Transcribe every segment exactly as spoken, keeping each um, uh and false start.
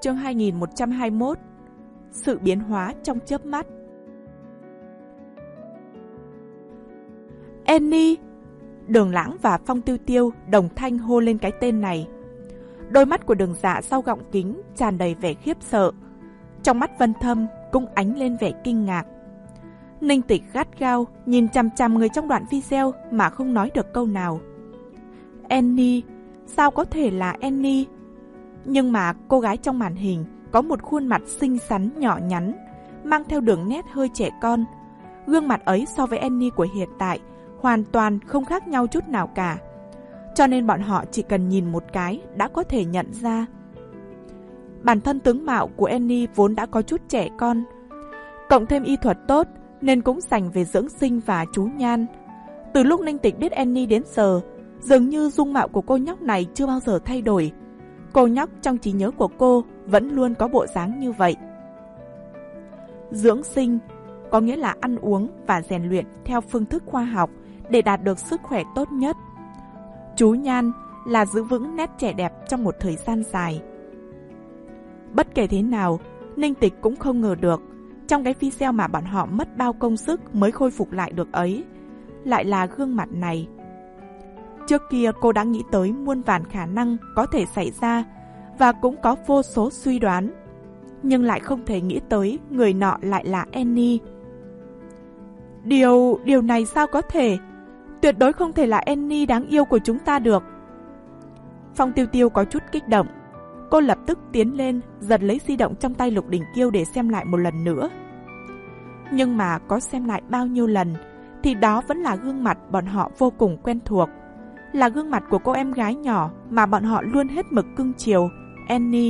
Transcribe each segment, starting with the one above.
chương hai nghìn một trăm hai mươi mốt. Sự biến hóa trong chớp mắt. Annie! Đường Lãng và Phong Tiêu Tiêu đồng thanh hô lên cái tên này. Đôi mắt của Đường Dạ sau gọng kính tràn đầy vẻ khiếp sợ. Trong mắt Vân Thâm cũng ánh lên vẻ kinh ngạc. Ninh Tịch gắt gao nhìn chằm chằm người trong đoạn video mà không nói được câu nào. Annie, sao có thể là Annie? Nhưng mà cô gái trong màn hình có một khuôn mặt xinh xắn nhỏ nhắn, mang theo đường nét hơi trẻ con. Gương mặt ấy so với Annie của hiện tại hoàn toàn không khác nhau chút nào cả. Cho nên bọn họ chỉ cần nhìn một cái đã có thể nhận ra. Bản thân tướng mạo của Annie vốn đã có chút trẻ con, cộng thêm y thuật tốt nên cũng dành về dưỡng sinh và chú nhan. Từ lúc Ninh Tịch biết Annie đến giờ, dường như dung mạo của cô nhóc này chưa bao giờ thay đổi. Cô nhóc trong trí nhớ của cô vẫn luôn có bộ dáng như vậy. Dưỡng sinh có nghĩa là ăn uống và rèn luyện theo phương thức khoa học để đạt được sức khỏe tốt nhất. Chú nhan là giữ vững nét trẻ đẹp trong một thời gian dài. Bất kể thế nào, Ninh Tịch cũng không ngờ được, trong cái video mà bọn họ mất bao công sức mới khôi phục lại được ấy, lại là gương mặt này. Trước kia cô đã nghĩ tới muôn vàn khả năng có thể xảy ra và cũng có vô số suy đoán, nhưng lại không thể nghĩ tới người nọ lại là Annie. Điều, điều này sao có thể? Tuyệt đối không thể là Annie đáng yêu của chúng ta được. Phong Tiêu Tiêu có chút kích động. Cô lập tức tiến lên, giật lấy di động trong tay Lục Đình Kiêu để xem lại một lần nữa. Nhưng mà có xem lại bao nhiêu lần, thì đó vẫn là gương mặt bọn họ vô cùng quen thuộc. Là gương mặt của cô em gái nhỏ mà bọn họ luôn hết mực cưng chiều, Annie.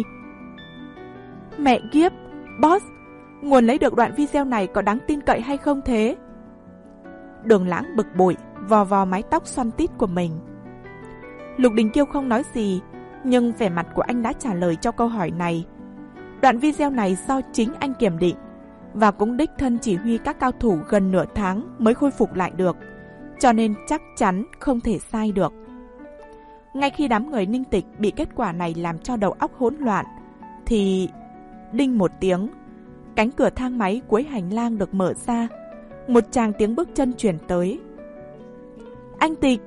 Mẹ kiếp, boss, nguồn lấy được đoạn video này có đáng tin cậy hay không thế? Đường Lãng bực bội, vò vò mái tóc xoăn tít của mình. Lục Đình Kiêu không nói gì, nhưng vẻ mặt của anh đã trả lời cho câu hỏi này. Đoạn video này do chính anh kiểm định, và cũng đích thân chỉ huy các cao thủ gần nửa tháng mới khôi phục lại được, cho nên chắc chắn không thể sai được. Ngay khi đám người Ninh Tịch bị kết quả này làm cho đầu óc hỗn loạn, thì đinh một tiếng, cánh cửa thang máy cuối hành lang được mở ra, một tràng tiếng bước chân chuyển tới. Anh Tịch!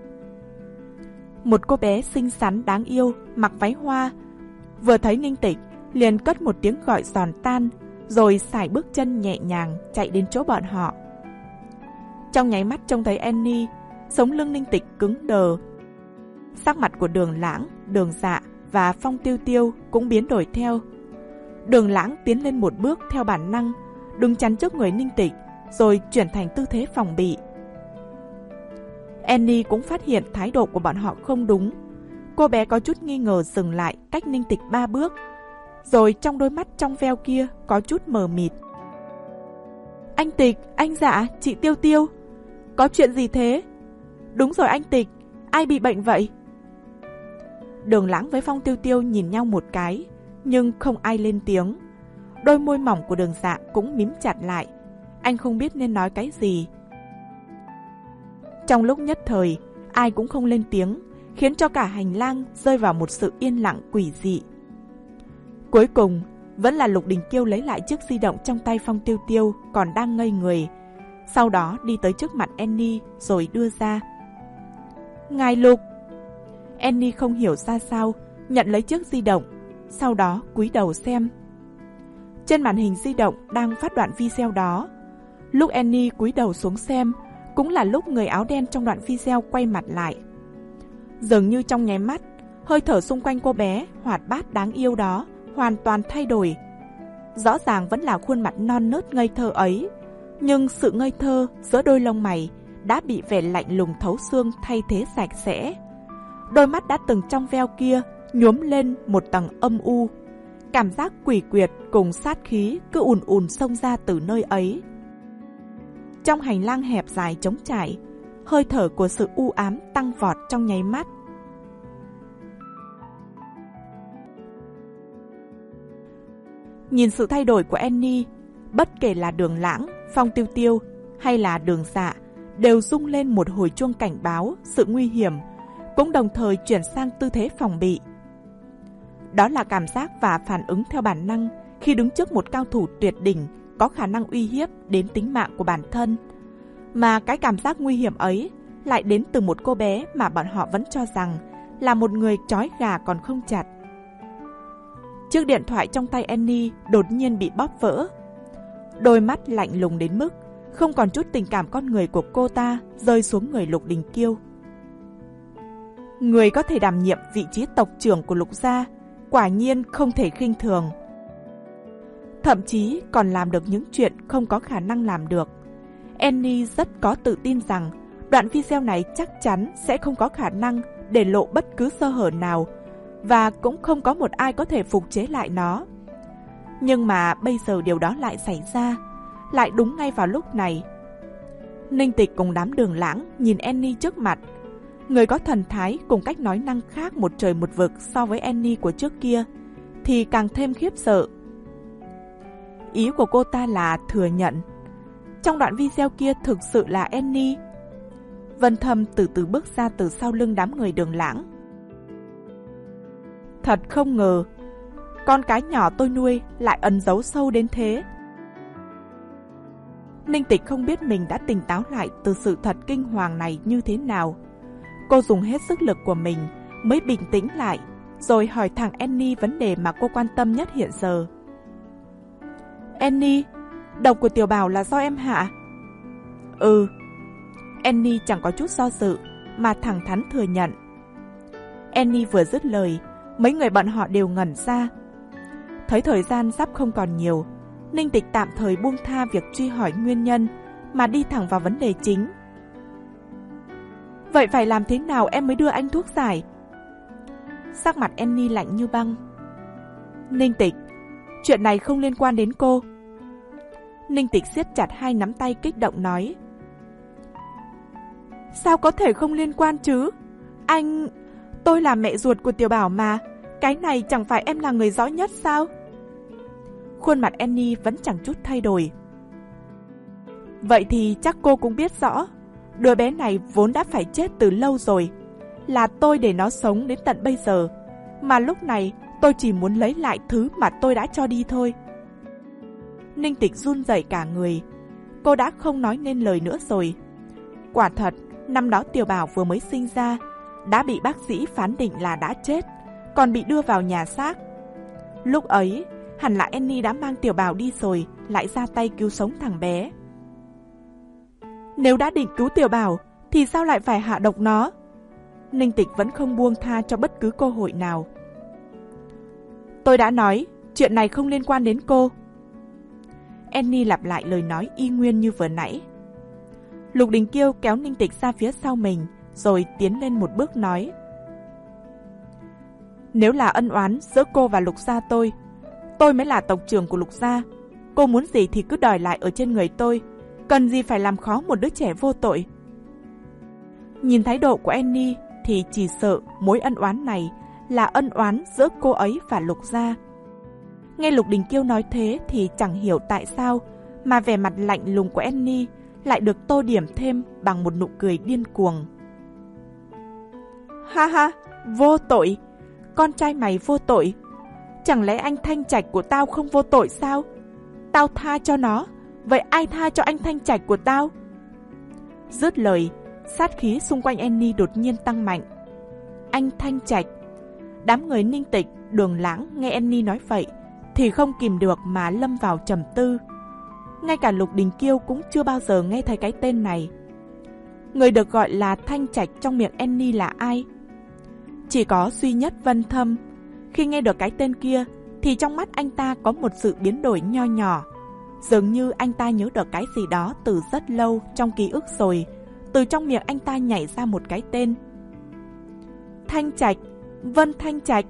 Một cô bé xinh xắn đáng yêu, mặc váy hoa, vừa thấy Ninh Tịch liền cất một tiếng gọi giòn tan, rồi sải bước chân nhẹ nhàng chạy đến chỗ bọn họ. Trong nháy mắt trông thấy Annie, sống lưng Ninh Tịch cứng đờ. Sắc mặt của Đường Lãng, Đường Dạ và Phong Tiêu Tiêu cũng biến đổi theo. Đường Lãng tiến lên một bước theo bản năng, đứng chắn trước người Ninh Tịch, rồi chuyển thành tư thế phòng bị. Annie cũng phát hiện thái độ của bọn họ không đúng. Cô bé có chút nghi ngờ dừng lại cách Ninh Tịch ba bước, rồi trong đôi mắt trong veo kia có chút mờ mịt. Anh Tịch, anh Dạ, chị Tiêu Tiêu, có chuyện gì thế? Đúng rồi anh Tịch, ai bị bệnh vậy? Đường Lãng với Phong Tiêu Tiêu nhìn nhau một cái, nhưng không ai lên tiếng. Đôi môi mỏng của Đường Dạ cũng mím chặt lại. Anh không biết nên nói cái gì. Trong lúc nhất thời, ai cũng không lên tiếng, khiến cho cả hành lang rơi vào một sự yên lặng quỷ dị. Cuối cùng, vẫn là Lục Đình Kiêu lấy lại chiếc di động trong tay Phong Tiêu Tiêu còn đang ngây người. Sau đó đi tới trước mặt Annie rồi đưa ra. Ngài Lục! Annie không hiểu ra sao, nhận lấy chiếc di động, sau đó cúi đầu xem. Trên màn hình di động đang phát đoạn video đó. Lúc Annie cúi đầu xuống xem, cũng là lúc người áo đen trong đoạn video quay mặt lại. Dường như trong nháy mắt, hơi thở xung quanh cô bé hoạt bát đáng yêu đó hoàn toàn thay đổi. Rõ ràng vẫn là khuôn mặt non nớt ngây thơ ấy, nhưng sự ngây thơ giữa đôi lông mày đã bị vẻ lạnh lùng thấu xương thay thế sạch sẽ. Đôi mắt đã từng trong veo kia nhuốm lên một tầng âm u. Cảm giác quỷ quyệt cùng sát khí cứ ùn ùn xông ra từ nơi ấy. Trong hành lang hẹp dài trống trải, hơi thở của sự u ám tăng vọt trong nháy mắt. Nhìn sự thay đổi của Annie, bất kể là Đường Lãng, Phong Tiêu Tiêu hay là Đường Dạ đều rung lên một hồi chuông cảnh báo sự nguy hiểm, cũng đồng thời chuyển sang tư thế phòng bị. Đó là cảm giác và phản ứng theo bản năng khi đứng trước một cao thủ tuyệt đỉnh có khả năng uy hiếp đến tính mạng của bản thân. Mà cái cảm giác nguy hiểm ấy lại đến từ một cô bé mà bọn họ vẫn cho rằng là một người trói gà còn không chặt. Chiếc điện thoại trong tay Annie đột nhiên bị bóp vỡ. Đôi mắt lạnh lùng đến mức không còn chút tình cảm con người của cô ta rơi xuống người Lục Đình Kiêu. Người có thể đảm nhiệm vị trí tộc trưởng của Lục gia quả nhiên không thể khinh thường. Thậm chí còn làm được những chuyện không có khả năng làm được. Annie rất có tự tin rằng đoạn video này chắc chắn sẽ không có khả năng để lộ bất cứ sơ hở nào và cũng không có một ai có thể phục chế lại nó. Nhưng mà bây giờ điều đó lại xảy ra, lại đúng ngay vào lúc này. Ninh Tịch cùng đám Đường Lãng nhìn Annie trước mặt. Người có thần thái cùng cách nói năng khác một trời một vực so với Annie của trước kia, thì càng thêm khiếp sợ. Ý của cô ta là thừa nhận trong đoạn video kia thực sự là Annie. Vân Thâm từ từ bước ra từ sau lưng đám người Đường Lãng. Thật không ngờ, con cái nhỏ tôi nuôi lại ẩn giấu sâu đến thế. Ninh Tịch không biết mình đã tỉnh táo lại từ sự thật kinh hoàng này như thế nào. Cô dùng hết sức lực của mình mới bình tĩnh lại, rồi hỏi thẳng Annie vấn đề mà cô quan tâm nhất hiện giờ. Annie, độc của Tiểu Bảo là do em hạ? Ừ. Annie chẳng có chút do dự mà thẳng thắn thừa nhận. Annie vừa dứt lời, mấy người bọn họ đều ngẩn ra. Thấy thời gian sắp không còn nhiều, Ninh Tịch tạm thời buông tha việc truy hỏi nguyên nhân mà đi thẳng vào vấn đề chính. Vậy phải làm thế nào em mới đưa anh thuốc giải? Sắc mặt Annie lạnh như băng. Ninh Tịch, chuyện này không liên quan đến cô. Ninh Tịch siết chặt hai nắm tay kích động nói. Sao có thể không liên quan chứ? Anh... Tôi là mẹ ruột của Tiểu Bảo mà. Cái này chẳng phải em là người rõ nhất sao? Khuôn mặt Annie vẫn chẳng chút thay đổi. Vậy thì chắc cô cũng biết rõ, đứa bé này vốn đã phải chết từ lâu rồi. Là tôi để nó sống đến tận bây giờ, mà lúc này tôi chỉ muốn lấy lại thứ mà tôi đã cho đi thôi. Ninh Tịch run rẩy cả người. Cô đã không nói nên lời nữa rồi. Quả thật, năm đó Tiểu Bảo vừa mới sinh ra đã bị bác sĩ phán định là đã chết, còn bị đưa vào nhà xác. Lúc ấy, hẳn là Annie đã mang Tiểu Bảo đi rồi, lại ra tay cứu sống thằng bé. Nếu đã định cứu Tiểu Bảo, thì sao lại phải hạ độc nó? Ninh Tịch vẫn không buông tha cho bất cứ cơ hội nào. Tôi đã nói, chuyện này không liên quan đến cô. Annie lặp lại lời nói y nguyên như vừa nãy. Lục Đình Kiêu kéo Ninh Tịch ra phía sau mình, rồi tiến lên một bước nói. Nếu là ân oán giữa cô và Lục gia tôi, tôi mới là tộc trưởng của Lục gia. Cô muốn gì thì cứ đòi lại ở trên người tôi, cần gì phải làm khó một đứa trẻ vô tội. Nhìn thái độ của Annie thì chỉ sợ mối ân oán này là ân oán giữa cô ấy và Lục gia. Nghe Lục Đình Kiêu nói thế thì chẳng hiểu tại sao mà vẻ mặt lạnh lùng của Annie lại được tô điểm thêm bằng một nụ cười điên cuồng. Ha ha, vô tội. Con trai mày vô tội. Chẳng lẽ anh Thanh Trạch của tao không vô tội sao? Tao tha cho nó, vậy ai tha cho anh Thanh Trạch của tao? Dứt lời, sát khí xung quanh Annie đột nhiên tăng mạnh. Anh Thanh Trạch. Đám người Ninh Tịch, Đường Lãng nghe Annie nói vậy thì không kìm được mà lâm vào trầm tư. Ngay cả Lục Đình Kiêu cũng chưa bao giờ nghe thấy cái tên này. Người được gọi là Thanh Trạch trong miệng Annie là ai? Chỉ có duy nhất Vân Thâm. Khi nghe được cái tên kia thì trong mắt anh ta có một sự biến đổi nho nhỏ. Dường như anh ta nhớ được cái gì đó từ rất lâu trong ký ức rồi. Từ trong miệng anh ta nhảy ra một cái tên. Thanh Trạch, Vân Thanh Trạch.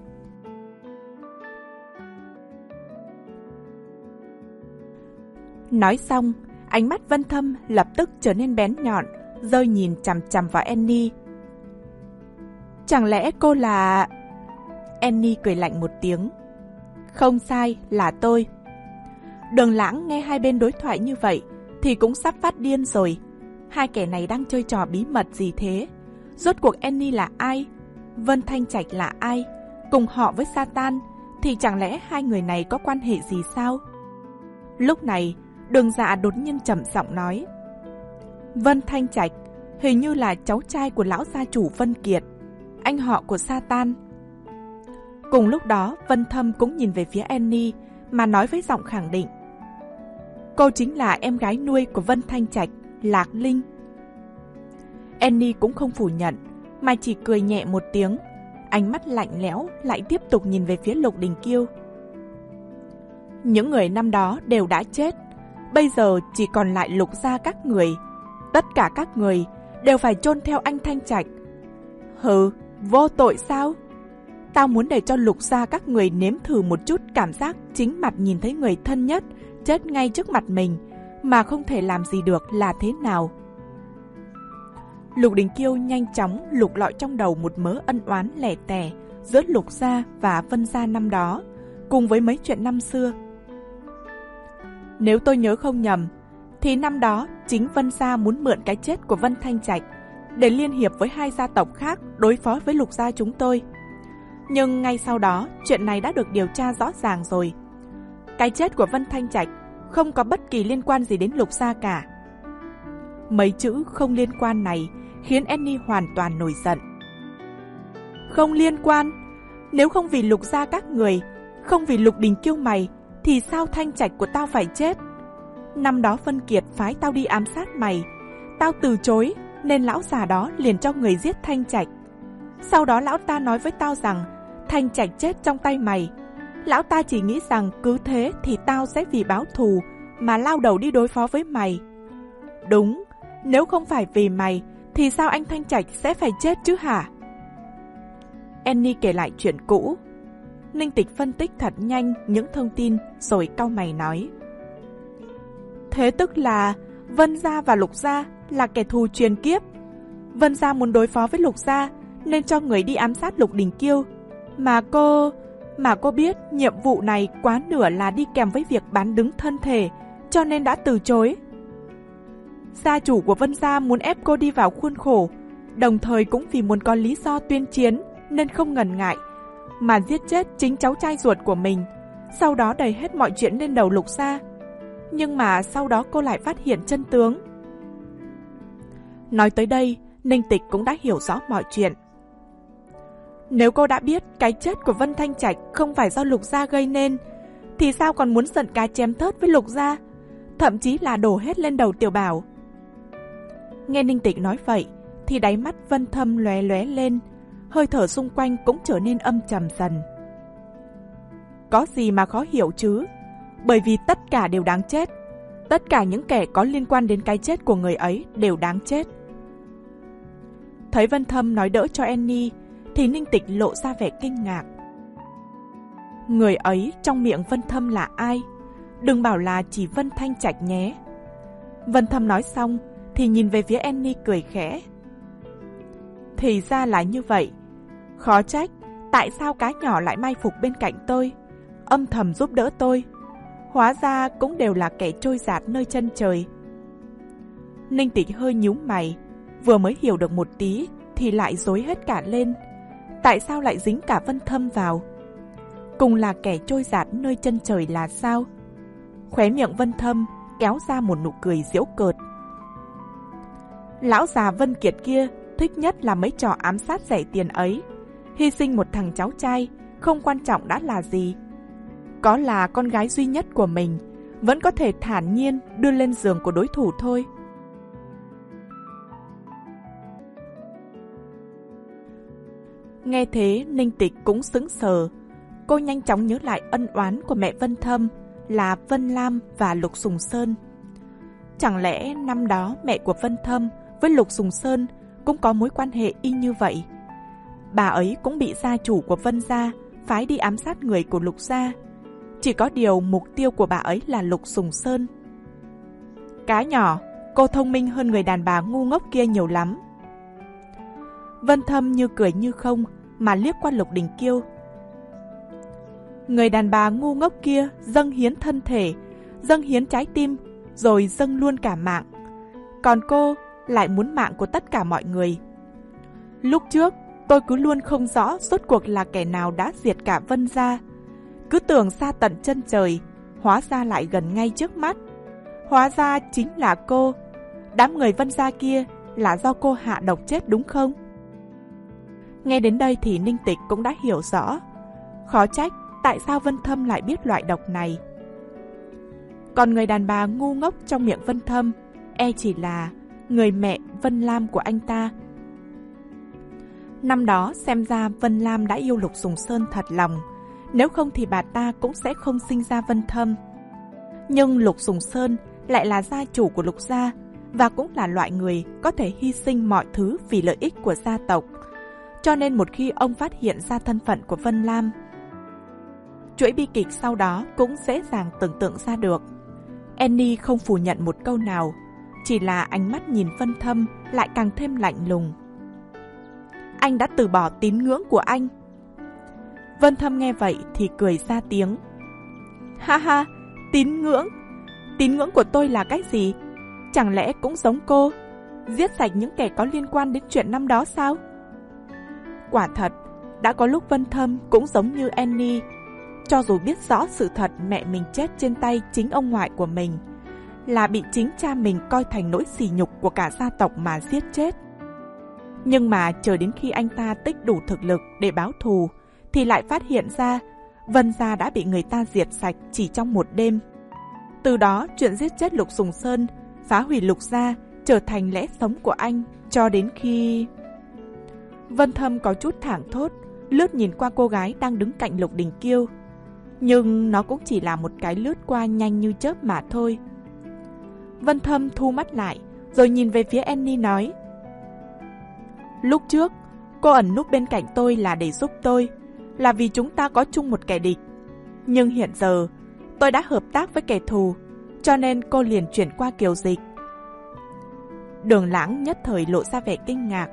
Nói xong, ánh mắt Vân Thâm lập tức trở nên bén nhọn, rơi nhìn chằm chằm vào Annie. Chẳng lẽ cô là... Annie cười lạnh một tiếng. Không sai, là tôi. Đường Lãng nghe hai bên đối thoại như vậy thì cũng sắp phát điên rồi. Hai kẻ này đang chơi trò bí mật gì thế? Rốt cuộc Annie là ai? Vân Thanh Trạch là ai? Cùng họ với Satan thì chẳng lẽ hai người này có quan hệ gì sao? Lúc này, Đường Dạ đột nhiên trầm giọng nói: Vân Thanh Trạch hình như là cháu trai của lão gia chủ Vân Kiệt, anh họ của Satan. Cùng lúc đó, Vân Thâm cũng nhìn về phía Annie mà nói với giọng khẳng định: Cô chính là em gái nuôi của Vân Thanh Trạch, Lạc Linh. Annie cũng không phủ nhận, mà chỉ cười nhẹ một tiếng, ánh mắt lạnh lẽo lại tiếp tục nhìn về phía Lục Đình Kiêu. Những người năm đó đều đã chết, bây giờ chỉ còn lại Lục gia các người. Tất cả các người đều phải chôn theo anh Thanh Trạch. Hừ, vô tội sao? Tao muốn để cho Lục gia các người nếm thử một chút cảm giác chính mặt nhìn thấy người thân nhất chết ngay trước mặt mình mà không thể làm gì được là thế nào. Lục Đình Kiêu nhanh chóng lục lọi trong đầu một mớ ân oán lẻ tẻ giữa Lục gia và Vân gia năm đó, cùng với mấy chuyện năm xưa. Nếu tôi nhớ không nhầm, thì năm đó chính Vân gia muốn mượn cái chết của Vân Thanh Trạch để liên hiệp với hai gia tộc khác đối phó với Lục gia chúng tôi. Nhưng ngay sau đó, chuyện này đã được điều tra rõ ràng rồi. Cái chết của Vân Thanh Trạch không có bất kỳ liên quan gì đến Lục gia cả. Mấy chữ không liên quan này khiến Annie hoàn toàn nổi giận. Không liên quan? Nếu không vì Lục gia các người, không vì Lục Đình Kiêu mày, thì sao Thanh Trạch của tao phải chết? Năm đó Vân Kiệt phái tao đi ám sát mày, tao từ chối nên lão già đó liền cho người giết Thanh Trạch. Sau đó lão ta nói với tao rằng Thanh Trạch chết trong tay mày. Lão ta chỉ nghĩ rằng cứ thế thì tao sẽ vì báo thù mà lao đầu đi đối phó với mày. Đúng, nếu không phải vì mày thì sao anh Thanh Trạch sẽ phải chết chứ hả? Annie kể lại chuyện cũ. Ninh Tịch phân tích thật nhanh những thông tin rồi cau mày nói: Thế tức là Vân gia và Lục gia là kẻ thù truyền kiếp. Vân gia muốn đối phó với Lục gia nên cho người đi ám sát Lục Đình Kiêu. Mà cô... Mà cô biết nhiệm vụ này quá nửa là đi kèm với việc bán đứng thân thể, cho nên đã từ chối. Gia chủ của Vân gia muốn ép cô đi vào khuôn khổ, đồng thời cũng vì muốn có lý do tuyên chiến nên không ngần ngại mà giết chết chính cháu trai ruột của mình, sau đó đẩy hết mọi chuyện lên đầu Lục gia. Nhưng mà sau đó cô lại phát hiện chân tướng. Nói tới đây, Ninh Tịch cũng đã hiểu rõ mọi chuyện. Nếu cô đã biết cái chết của Vân Thanh Trạch không phải do Lục gia gây nên, thì sao còn muốn giận cá chém thớt với Lục gia, thậm chí là đổ hết lên đầu Tiểu Bảo? Nghe Ninh Tịch nói vậy, thì đáy mắt Vân Thâm lóe lóe lên, hơi thở xung quanh cũng trở nên âm trầm dần. Có gì mà khó hiểu chứ? Bởi vì tất cả đều đáng chết. Tất cả những kẻ có liên quan đến cái chết của người ấy đều đáng chết. Thấy Vân Thâm nói đỡ cho Annie, thì Ninh Tịch lộ ra vẻ kinh ngạc. Người ấy trong miệng Vân Thâm là ai? Đừng bảo là chỉ Vân Thanh Trạch nhé. Vân Thâm nói xong thì nhìn về phía Annie cười khẽ. Thì ra là như vậy. Khó trách tại sao cá nhỏ lại mai phục bên cạnh tôi, âm thầm giúp đỡ tôi. Hóa ra cũng đều là kẻ trôi dạt nơi chân trời. Ninh Tịch hơi nhíu mày, vừa mới hiểu được một tí thì lại rối hết cả lên. Tại sao lại dính cả Vân Thâm vào? Cùng là kẻ trôi dạt nơi chân trời là sao? Khóe miệng Vân Thâm kéo ra một nụ cười giễu cợt. Lão già Vân Kiệt kia thích nhất là mấy trò ám sát rẻ tiền ấy. Hy sinh một thằng cháu trai không quan trọng đã là gì. Có là con gái duy nhất của mình, vẫn có thể thản nhiên đưa lên giường của đối thủ thôi. Nghe thế Ninh Tịch cũng sững sờ. Cô nhanh chóng nhớ lại ân oán của mẹ Vân Thâm là Vân Lam và Lục Sùng Sơn. Chẳng lẽ năm đó mẹ của Vân Thâm với Lục Sùng Sơn cũng có mối quan hệ y như vậy? Bà ấy cũng bị gia chủ của Vân gia phái đi ám sát người của Lục gia. Chỉ có điều mục tiêu của bà ấy là Lục Sùng Sơn. Cá nhỏ, cô thông minh hơn người đàn bà ngu ngốc kia nhiều lắm. Vân Thâm như cười như không mà liếc qua Lục Đình Kiêu. Người đàn bà ngu ngốc kia dâng hiến thân thể, dâng hiến trái tim, rồi dâng luôn cả mạng. Còn cô lại muốn mạng của tất cả mọi người. Lúc trước tôi cứ luôn không rõ rốt cuộc là kẻ nào đã diệt cả Vân gia. Cứ tưởng xa tận chân trời, hóa ra lại gần ngay trước mắt. Hóa ra chính là cô. Đám người Vân gia kia là do cô hạ độc chết đúng không? Nghe đến đây thì Ninh Tịch cũng đã hiểu rõ. Khó trách tại sao Vân Thâm lại biết loại độc này. Còn người đàn bà ngu ngốc trong miệng Vân Thâm e chỉ là người mẹ Vân Lam của anh ta. Năm đó xem ra Vân Lam đã yêu Lục Sùng Sơn thật lòng, nếu không thì bà ta cũng sẽ không sinh ra Vân Thâm. Nhưng Lục Sùng Sơn lại là gia chủ của Lục gia, và cũng là loại người có thể hy sinh mọi thứ vì lợi ích của gia tộc. Cho nên một khi ông phát hiện ra thân phận của Vân Lam, chuỗi bi kịch sau đó cũng dễ dàng tưởng tượng ra được. Annie không phủ nhận một câu nào, chỉ là ánh mắt nhìn Vân Thâm lại càng thêm lạnh lùng. Anh đã từ bỏ tín ngưỡng của anh. Vân Thâm nghe vậy thì cười ra tiếng. Ha ha, tín ngưỡng? Tín ngưỡng của tôi là cái gì? Chẳng lẽ cũng giống cô, giết sạch những kẻ có liên quan đến chuyện năm đó sao? Quả thật, đã có lúc Vân Thâm cũng giống như Annie. Cho dù biết rõ sự thật mẹ mình chết trên tay chính ông ngoại của mình, là bị chính cha mình coi thành nỗi sỉ nhục của cả gia tộc mà giết chết. Nhưng mà chờ đến khi anh ta tích đủ thực lực để báo thù, thì lại phát hiện ra Vân gia đã bị người ta diệt sạch chỉ trong một đêm. Từ đó chuyện giết chết Lục Sùng Sơn, phá hủy Lục gia trở thành lẽ sống của anh, cho đến khi... Vân Thâm có chút thảng thốt, lướt nhìn qua cô gái đang đứng cạnh Lục Đình Kiêu. Nhưng nó cũng chỉ là một cái lướt qua nhanh như chớp mà thôi. Vân Thâm thu mắt lại, rồi nhìn về phía Annie nói: Lúc trước, cô ẩn núp bên cạnh tôi là để giúp tôi, là vì chúng ta có chung một kẻ địch. Nhưng hiện giờ, tôi đã hợp tác với kẻ thù, cho nên cô liền chuyển qua Kiều Dịch. Đường Lãng nhất thời lộ ra vẻ kinh ngạc.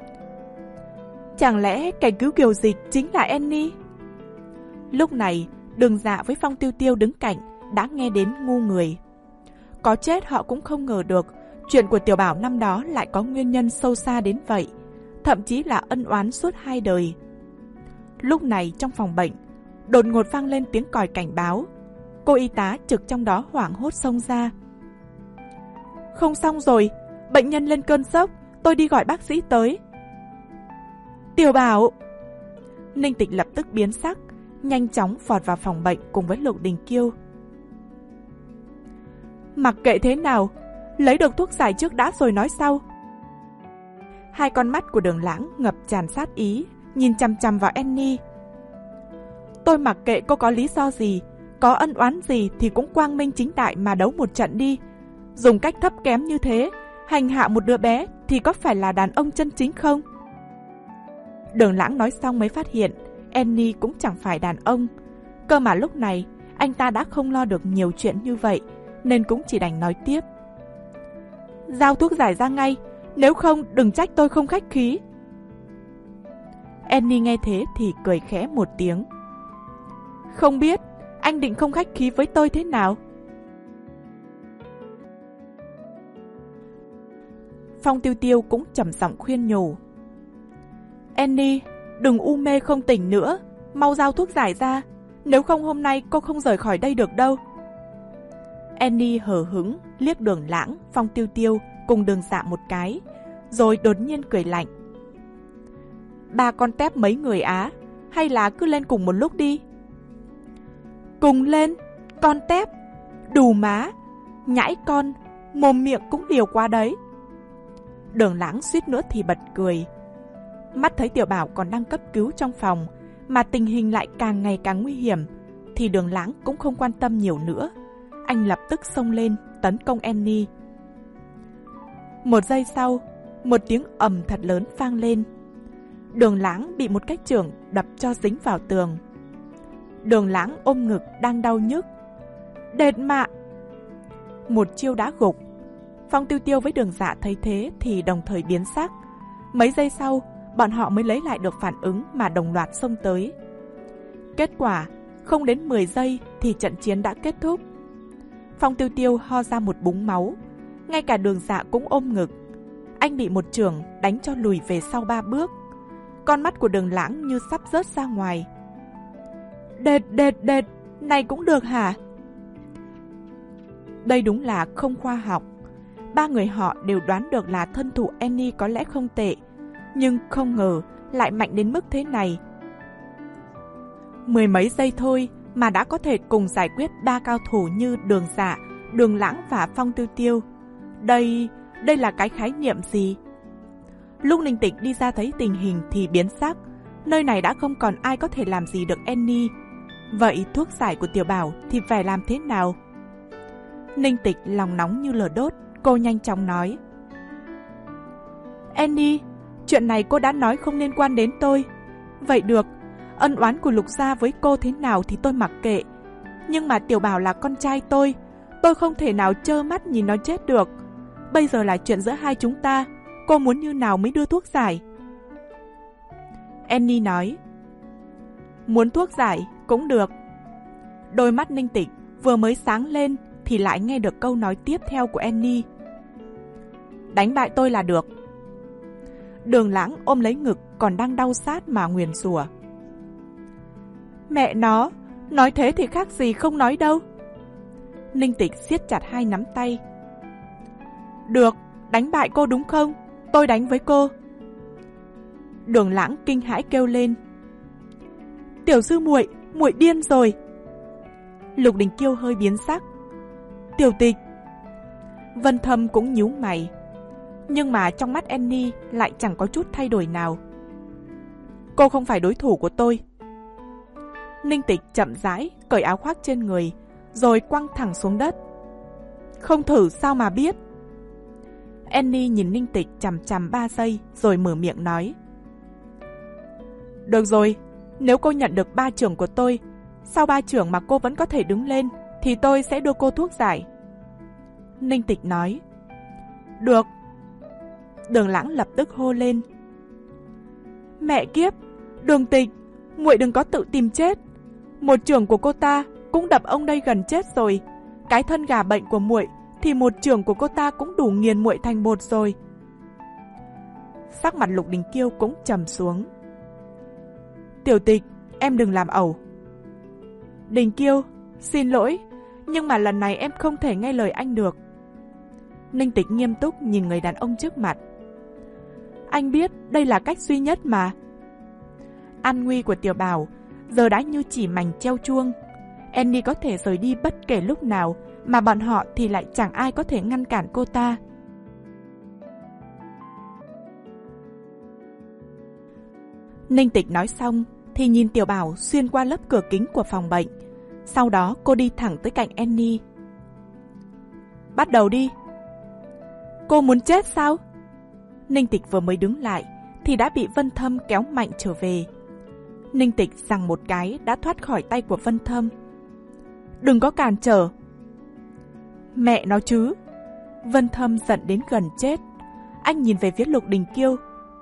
Chẳng lẽ kẻ cứu Kiều Dịch chính là Annie? Lúc này, Đường Dạ với Phong Tiêu Tiêu đứng cạnh đã nghe đến ngu người. Có chết họ cũng không ngờ được chuyện của Tiểu Bảo năm đó lại có nguyên nhân sâu xa đến vậy, thậm chí là ân oán suốt hai đời. Lúc này trong phòng bệnh, đột ngột vang lên tiếng còi cảnh báo. Cô y tá trực trong đó hoảng hốt xông ra. Không xong rồi, bệnh nhân lên cơn sốc, tôi đi gọi bác sĩ tới. Tiểu Bảo! Ninh Tịch lập tức biến sắc, nhanh chóng vọt vào phòng bệnh cùng với Lục Đình Kiêu. Mặc kệ thế nào, lấy được thuốc giải trước đã rồi nói sau. Hai con mắt của Đường Lãng ngập tràn sát ý, nhìn chằm chằm vào Annie. Tôi mặc kệ cô có lý do gì, có ân oán gì thì cũng quang minh chính đại mà đấu một trận đi. Dùng cách thấp kém như thế, hành hạ một đứa bé thì có phải là đàn ông chân chính không? Đường Lãng nói xong mới phát hiện Annie cũng chẳng phải đàn ông. Cơ mà lúc này anh ta đã không lo được nhiều chuyện như vậy, nên cũng chỉ đành nói tiếp. Giao thuốc giải ra ngay, nếu không đừng trách tôi không khách khí. Annie nghe thế thì cười khẽ một tiếng. Không biết anh định không khách khí với tôi thế nào? Phong Tiêu Tiêu cũng trầm giọng khuyên nhủ. Annie, đừng u mê không tỉnh nữa, mau giao thuốc giải ra, nếu không hôm nay cô không rời khỏi đây được đâu. Annie hờ hững liếc Đường Lãng, Phong Tiêu Tiêu cùng Đường Dạ một cái, rồi đột nhiên cười lạnh. Ba con tép mấy người á, hay là cứ lên cùng một lúc đi? Cùng lên? Con tép? Đù má, nhãi con, mồm miệng cũng liều quá đấy. Đường Lãng suýt nữa thì bật cười. Mắt thấy Tiểu Bảo còn đang cấp cứu trong phòng, mà tình hình lại càng ngày càng nguy hiểm, thì Đường Lãng cũng không quan tâm nhiều nữa. Anh lập tức xông lên tấn công Annie. Một giây sau, một tiếng ầm thật lớn vang lên. Đường Lãng bị một cái chưởng đập cho dính vào tường. Đường Lãng ôm ngực đang đau nhức. Đệt mạ! Một chiêu đã gục. Phong Tiêu Tiêu với Đường Dạ thấy thế thì đồng thời biến sắc. Mấy giây sau, bọn họ mới lấy lại được phản ứng mà đồng loạt xông tới. Kết quả, không đến mười giây thì trận chiến đã kết thúc. Phong Tiêu Tiêu ho ra một búng máu, ngay cả Đường Dạ cũng ôm ngực. Anh bị một chưởng đánh cho lùi về sau ba bước. Con mắt của Đường Lãng như sắp rớt ra ngoài. Đệt đệt đệt, này cũng được hả? Đây đúng là không khoa học. Ba người họ đều đoán được là thân thủ Annie có lẽ không tệ, nhưng không ngờ lại mạnh đến mức thế này. Mười mấy giây thôi mà đã có thể cùng giải quyết ba cao thủ như Đường Dạ, Đường Lãng và Phong Tiêu Tiêu. Đây, đây là cái khái niệm gì? Lúc Ninh Tịch đi ra thấy tình hình thì biến sắc. Nơi này đã không còn ai có thể làm gì được Annie. Vậy thuốc giải của Tiểu Bảo thì phải làm thế nào? Ninh Tịch lòng nóng như lửa đốt, cô nhanh chóng nói. Annie, chuyện này cô đã nói không liên quan đến tôi. Vậy được, ân oán của Lục gia với cô thế nào thì tôi mặc kệ. Nhưng mà Tiểu Bảo là con trai tôi, tôi không thể nào trơ mắt nhìn nó chết được. Bây giờ là chuyện giữa hai chúng ta, cô muốn như nào mới đưa thuốc giải? Annie nói. Muốn thuốc giải cũng được. Đôi mắt Ninh Tịch vừa mới sáng lên thì lại nghe được câu nói tiếp theo của Annie. Đánh bại tôi là được. Đường Lãng ôm lấy ngực còn đang đau sát mà nguyền rủa. Mẹ nó, nói thế thì khác gì không nói đâu. Ninh Tịch siết chặt hai nắm tay. Được, đánh bại cô đúng không? Tôi đánh với cô. Đường Lãng kinh hãi kêu lên. Tiểu sư muội, muội điên rồi. Lục Đình Kiêu hơi biến sắc. Tiểu Tịch. Vân Thâm cũng nhíu mày. Nhưng mà trong mắt Annie lại chẳng có chút thay đổi nào. Cô không phải đối thủ của tôi. Ninh Tịch chậm rãi cởi áo khoác trên người, rồi quăng thẳng xuống đất. Không thử sao mà biết. Annie nhìn Ninh Tịch chằm chằm ba giây rồi mở miệng nói. Được rồi, nếu cô nhận được ba chưởng của tôi, sau ba chưởng mà cô vẫn có thể đứng lên, thì tôi sẽ đưa cô thuốc giải. Ninh Tịch nói. Được. Đường Lãng lập tức hô lên. Mẹ kiếp, Đường Tịch, muội đừng có tự tìm chết. Một chưởng của cô ta cũng đập ông đây gần chết rồi. Cái thân gà bệnh của muội thì một chưởng của cô ta cũng đủ nghiền muội thành bột rồi. Sắc mặt Lục Đình Kiêu cũng trầm xuống. Tiểu Tịch, em đừng làm ẩu. Đình Kiêu, xin lỗi, nhưng mà lần này em không thể nghe lời anh được. Ninh Tịch nghiêm túc nhìn người đàn ông trước mặt. Anh biết đây là cách duy nhất mà. An nguy của Tiểu Bảo giờ đã như chỉ mảnh treo chuông. Annie có thể rời đi bất kể lúc nào, mà bọn họ thì lại chẳng ai có thể ngăn cản cô ta. Ninh Tịch nói xong thì nhìn Tiểu Bảo xuyên qua lớp cửa kính của phòng bệnh. Sau đó cô đi thẳng tới cạnh Annie. Bắt đầu đi. Cô muốn chết sao? Ninh Tịch vừa mới đứng lại thì đã bị Vân Thâm kéo mạnh trở về. Ninh Tịch giằng một cái đã thoát khỏi tay của Vân Thâm. Đừng có cản trở. Mẹ nó chứ. Vân Thâm giận đến gần chết. Anh nhìn về phía Lục Đình Kiêu.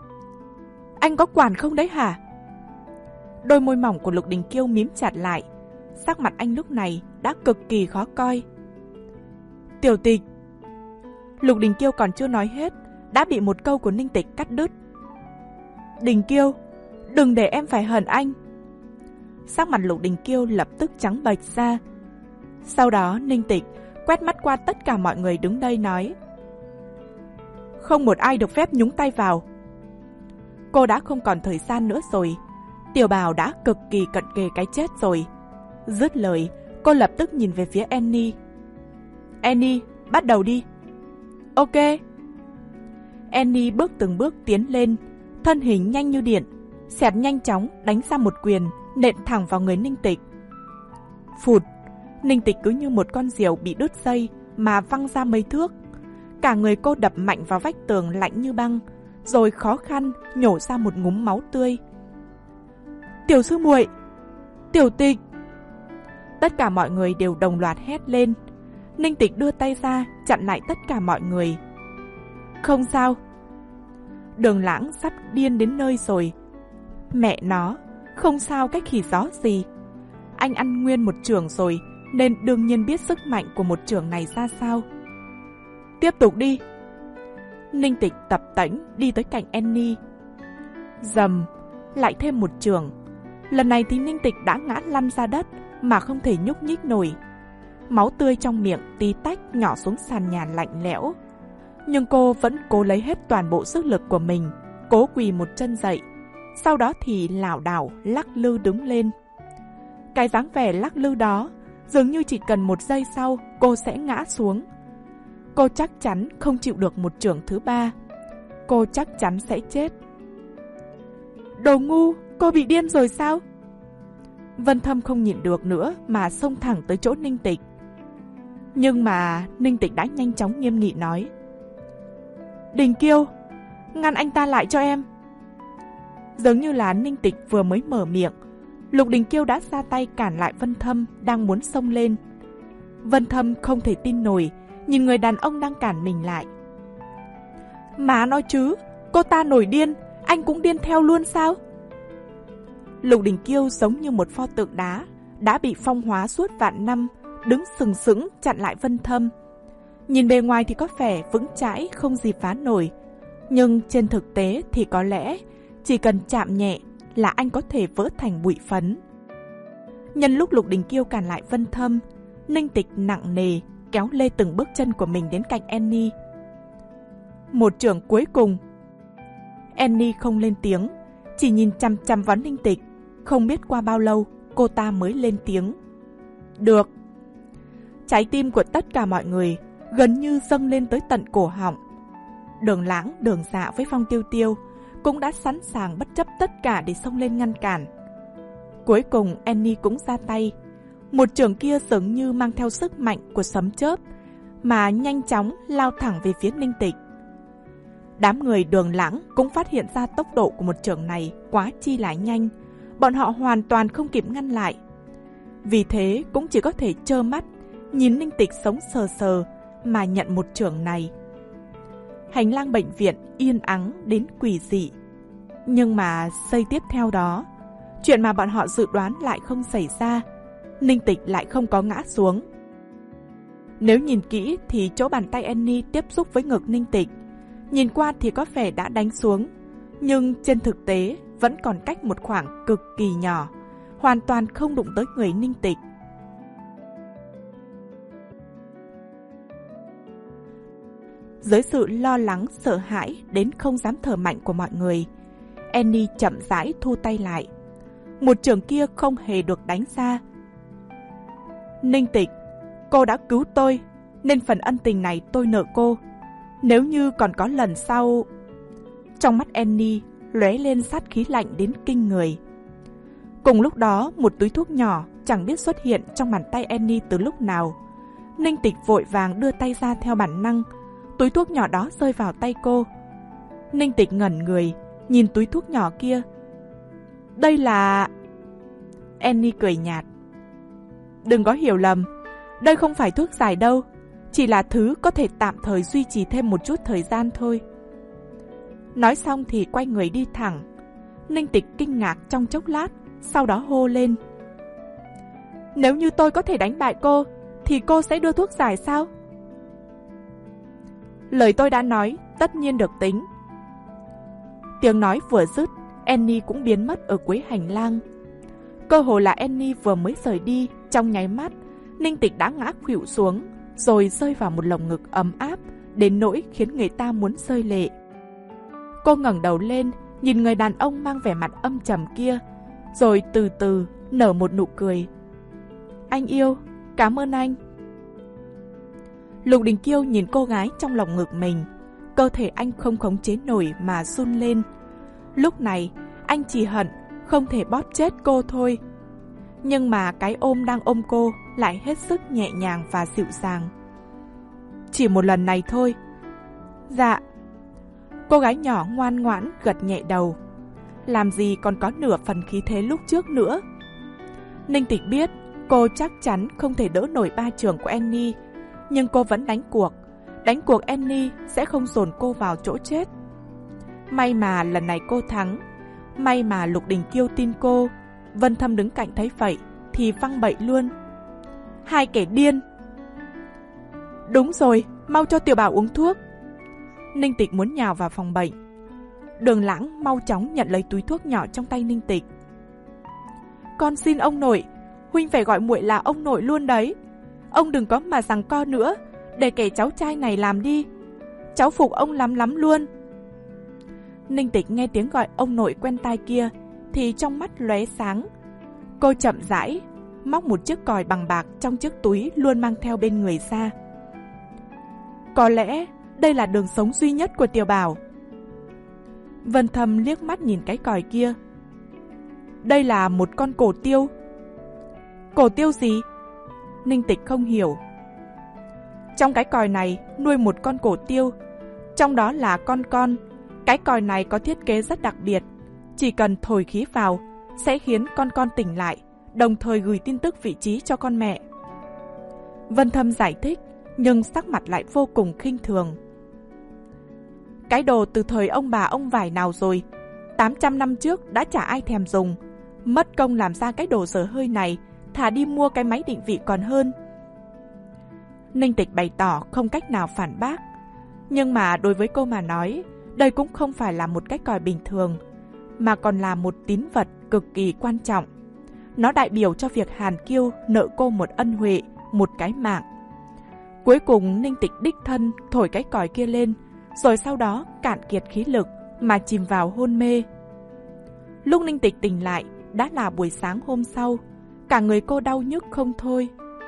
Anh có quản không đấy hả? Đôi môi mỏng của Lục Đình Kiêu mím chặt lại. Sắc mặt anh lúc này đã cực kỳ khó coi. Tiểu Tịch. Lục Đình Kiêu còn chưa nói hết đã bị một câu của Ninh Tịch cắt đứt. Đình Kiêu, đừng để em phải hận anh. Sắc mặt Lục Đình Kiêu lập tức trắng bệch ra. Sau đó Ninh Tịch quét mắt qua tất cả mọi người đứng đây nói. Không một ai được phép nhúng tay vào. Cô đã không còn thời gian nữa rồi. Tiểu Bảo đã cực kỳ cận kề cái chết rồi. Dứt lời, cô lập tức nhìn về phía Annie. Annie, bắt đầu đi. Ok. Annie bước từng bước tiến lên, thân hình nhanh như điện, xẹt nhanh chóng đánh ra một quyền, nện thẳng vào người Ninh Tịch. Phụt, Ninh Tịch cứ như một con diều bị đứt dây mà văng ra mấy thước. Cả người cô đập mạnh vào vách tường lạnh như băng, rồi khó khăn nhổ ra một ngụm máu tươi. Tiểu sư muội, Tiểu Tịch. Tất cả mọi người đều đồng loạt hét lên. Ninh Tịch đưa tay ra chặn lại tất cả mọi người. Không sao. Đường Lãng sắp điên đến nơi rồi. Mẹ nó, không sao cái khỉ gió gì. Anh ăn nguyên một chưởng rồi, nên đương nhiên biết sức mạnh của một chưởng này ra sao. Tiếp tục đi. Ninh Tịch tập tễnh đi tới cạnh Annie. Dầm, lại thêm một chưởng. Lần này thì Ninh Tịch đã ngã lăn ra đất mà không thể nhúc nhích nổi. Máu tươi trong miệng tí tách nhỏ xuống sàn nhà lạnh lẽo. Nhưng cô vẫn cố lấy hết toàn bộ sức lực của mình, cố quỳ một chân dậy. Sau đó thì lảo đảo lắc lư đứng lên. Cái dáng vẻ lắc lư đó dường như chỉ cần một giây sau cô sẽ ngã xuống. Cô chắc chắn không chịu được một chưởng thứ ba. Cô chắc chắn sẽ chết. Đồ ngu, cô bị điên rồi sao? Vân Thâm không nhịn được nữa mà xông thẳng tới chỗ Ninh Tịch. Nhưng mà Ninh Tịch đã nhanh chóng nghiêm nghị nói: Đình Kiêu, ngăn anh ta lại cho em. Giống như là Ninh Tịch vừa mới mở miệng, Lục Đình Kiêu đã ra tay cản lại Vân Thâm đang muốn xông lên. Vân Thâm không thể tin nổi nhìn người đàn ông đang cản mình lại. Má nói chứ, cô ta nổi điên, anh cũng điên theo luôn sao? Lục Đình Kiêu giống như một pho tượng đá đã bị phong hóa suốt vạn năm, đứng sừng sững chặn lại Vân Thâm. Nhìn bề ngoài thì có vẻ vững chãi không gì phá nổi, nhưng trên thực tế thì có lẽ chỉ cần chạm nhẹ là anh có thể vỡ thành bụi phấn. Nhân lúc Lục Đình Kiêu cản lại Vân Thâm, Ninh Tịch nặng nề kéo lê từng bước chân của mình đến cạnh Annie. Một chưởng cuối cùng. Annie không lên tiếng, chỉ nhìn chăm chăm vào Ninh Tịch. Không biết qua bao lâu cô ta mới lên tiếng. Được. Trái tim của tất cả mọi người gần như dâng lên tới tận cổ họng. Đường Lãng, Đường Dạ với Phong Tiêu Tiêu cũng đã sẵn sàng bất chấp tất cả để xông lên ngăn cản. Cuối cùng Annie cũng ra tay. Một chưởng kia dường như mang theo sức mạnh của sấm chớp mà nhanh chóng lao thẳng về phía Ninh Tịch. Đám người Đường Lãng cũng phát hiện ra tốc độ của một chưởng này quá chi là nhanh, bọn họ hoàn toàn không kịp ngăn lại. Vì thế cũng chỉ có thể trơ mắt nhìn Ninh Tịch sống sờ sờ mà nhận một chưởng này. Hành lang bệnh viện yên ắng đến quỷ dị. Nhưng mà giây tiếp theo đó, chuyện mà bọn họ dự đoán lại không xảy ra. Ninh Tịch lại không có ngã xuống. Nếu nhìn kỹ thì chỗ bàn tay Annie tiếp xúc với ngực Ninh Tịch, nhìn qua thì có vẻ đã đánh xuống, nhưng trên thực tế vẫn còn cách một khoảng cực kỳ nhỏ, hoàn toàn không đụng tới người Ninh Tịch. Dưới sự lo lắng sợ hãi đến không dám thở mạnh của mọi người, Annie chậm rãi thu tay lại. Một chưởng kia không hề được đánh ra. Ninh Tịch, cô đã cứu tôi, nên phần ân tình này tôi nợ cô. Nếu như còn có lần sau... Trong mắt Annie lóe lên sát khí lạnh đến kinh người. Cùng lúc đó, một túi thuốc nhỏ chẳng biết xuất hiện trong bàn tay Annie từ lúc nào. Ninh Tịch vội vàng đưa tay ra theo bản năng. Túi thuốc nhỏ đó rơi vào tay cô. Ninh Tịch ngẩn người, nhìn túi thuốc nhỏ kia. Đây là... Annie cười nhạt. Đừng có hiểu lầm, đây không phải thuốc giải đâu, chỉ là thứ có thể tạm thời duy trì thêm một chút thời gian thôi. Nói xong thì quay người đi thẳng. Ninh Tịch kinh ngạc trong chốc lát, sau đó hô lên. Nếu như tôi có thể đánh bại cô, thì cô sẽ đưa thuốc giải sao? Lời tôi đã nói, tất nhiên được tính. Tiếng nói vừa dứt, Annie cũng biến mất ở cuối hành lang. Cơ hồ là Annie vừa mới rời đi, trong nháy mắt, Ninh Tịch đã ngã khuỵu xuống, rồi rơi vào một lồng ngực ấm áp, đến nỗi khiến người ta muốn rơi lệ. Cô ngẩng đầu lên, nhìn người đàn ông mang vẻ mặt âm trầm kia, rồi từ từ nở một nụ cười. Anh yêu, cảm ơn anh. Lục Đình Kiêu nhìn cô gái trong lòng ngực mình, cơ thể anh không khống chế nổi mà run lên. Lúc này, anh chỉ hận không thể bóp chết cô thôi. Nhưng mà cái ôm đang ôm cô lại hết sức nhẹ nhàng và dịu dàng. Chỉ một lần này thôi. Dạ. Cô gái nhỏ ngoan ngoãn gật nhẹ đầu. Làm gì còn có nửa phần khí thế lúc trước nữa. Ninh Tịch biết cô chắc chắn không thể đỡ nổi ba chưởng của Annie, nhưng cô vẫn đánh cuộc. Đánh cuộc Annie sẽ không dồn cô vào chỗ chết. May mà lần này cô thắng. May mà Lục Đình Kiêu tin cô. Vân Thâm đứng cạnh thấy vậy thì văng bậy luôn. Hai kẻ điên. Đúng rồi, mau cho Tiểu Bảo uống thuốc. Ninh Tịch muốn nhào vào phòng bệnh. Đường Lãng mau chóng nhận lấy túi thuốc nhỏ trong tay Ninh Tịch. con xin ông nội, huynh phải gọi muội là ông nội luôn đấy. Ông đừng có mà giằng co nữa, để kẻ cháu trai này làm đi. Cháu phục ông lắm lắm luôn. Ninh Tịch nghe tiếng gọi ông nội quen tai kia thì trong mắt lóe sáng. Cô chậm rãi móc một chiếc còi bằng bạc trong chiếc túi luôn mang theo bên người ra. Có lẽ đây là đường sống duy nhất của Tiểu Bảo. Vân Thâm liếc mắt nhìn cái còi kia. Đây là một con cổ tiêu. Cổ tiêu gì? Ninh Tịch không hiểu. Trong cái còi này nuôi một con cổ tiêu, trong đó là con con. Cái còi này có thiết kế rất đặc biệt, chỉ cần thổi khí vào sẽ khiến con con tỉnh lại, đồng thời gửi tin tức vị trí cho con mẹ. Vân Thâm giải thích, nhưng sắc mặt lại vô cùng khinh thường. Cái đồ từ thời ông bà ông vải nào rồi, tám trăm năm trước đã chả ai thèm dùng. Mất công làm ra cái đồ dở hơi này, thà đi mua cái máy định vị còn hơn. Ninh Tịch bày tỏ không cách nào phản bác. Nhưng mà đối với cô mà nói, đây cũng không phải là một cái còi bình thường, mà còn là một tín vật cực kỳ quan trọng. Nó đại biểu cho việc Hàn Kiêu nợ cô một ân huệ, một cái mạng. Cuối cùng Ninh Tịch đích thân thổi cái còi kia lên, rồi sau đó cạn kiệt khí lực mà chìm vào hôn mê. Lúc Ninh Tịch tỉnh lại đã là buổi sáng hôm sau, cả người cô đau nhức không thôi.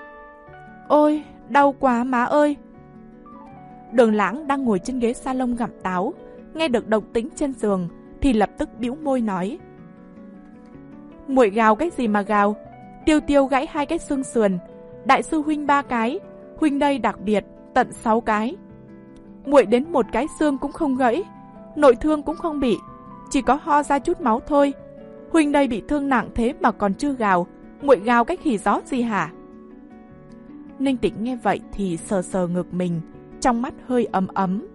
Ôi, đau quá má ơi! Đường Lãng đang ngồi trên ghế salon gặm táo, nghe được động tĩnh trên giường thì lập tức bĩu môi nói: Muội gào cái gì mà gào? Tiêu Tiêu gãy hai cái xương sườn, đại sư huynh ba cái, huynh đây đặc biệt tận sáu cái. Muội đến một cái xương cũng không gãy, nội thương cũng không bị, chỉ có ho ra chút máu thôi. Huynh đây bị thương nặng thế mà còn chưa gào, muội gào cái khỉ gió gì hả? Ninh Tịch nghe vậy thì sờ sờ ngực mình, trong mắt hơi ấm ấm.